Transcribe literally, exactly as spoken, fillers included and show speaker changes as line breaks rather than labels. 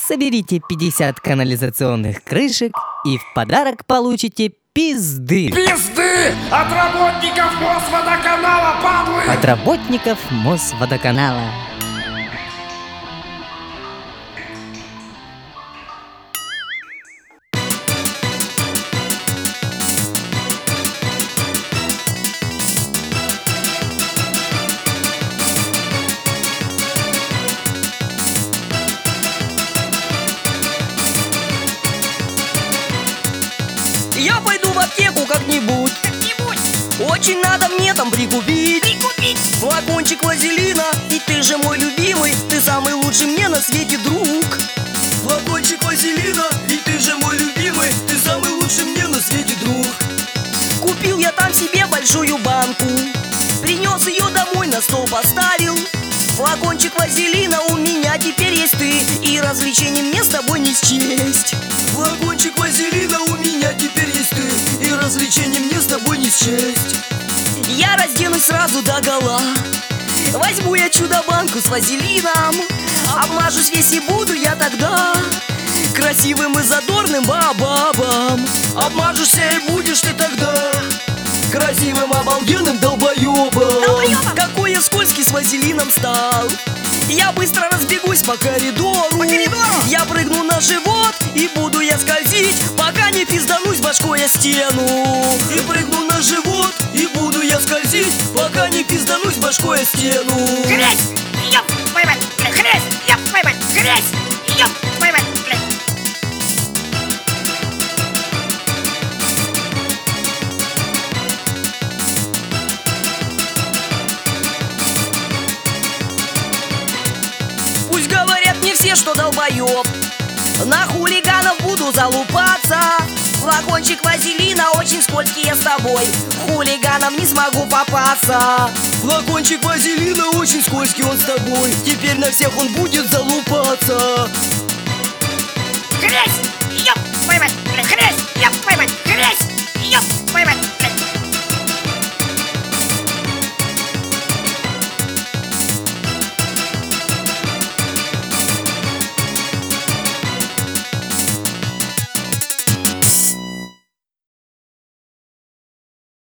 Соберите пятьдесят канализационных крышек и в подарок получите пизды.
Пизды от работников Мосводоканала, падлы!
От работников Мосводоканала.
Я пойду в аптеку как-нибудь.
Как-нибудь.
Очень надо мне там прикупить.
Прикупить.
Флакончик вазелина, ведь ты же мой любимый, ты самый лучший мне на свете друг. Флакончик вазелина, ведь ты же мой любимый, ты самый лучший мне на свете друг. Купил я там себе большую банку, принес ее домой, на стол поставил. Флакончик вазелина, у меня теперь есть ты, и развлечений мне с тобой не счесть. Флакончик вазелина, у меня теперь есть ты, и развлечений мне с тобой не счесть. Я разденусь сразу догола, возьму я чудо-банку с вазелином, обмажусь весь и буду я тогда красивым и задорным бабабам. Обмажешься и будешь ты тогда красивым, обалденным долбоебом.
Долбоебом.
Какой я скользкий с вазелином стал. Я быстро разбегусь по коридору,
По коридору.
Я прыгну на живот и буду я скользить, пока не пизданусь башкой о стену. И прыгну на живот и буду я скользить, пока не пизданусь башкой о стену.
Грязь! Ёб твою мать! Грязь! Ёб твою мать! Грязь! Ёб твою мать! Блядь.
Пусть говорят мне все, что долбоеб, на хулиганов буду залупаться. Флакончик вазелина, очень скользкий я с тобой, хулиганам не смогу попасться. Флакончик вазелина, очень скользкий он с тобой, теперь на всех он будет залупаться.
Грязь!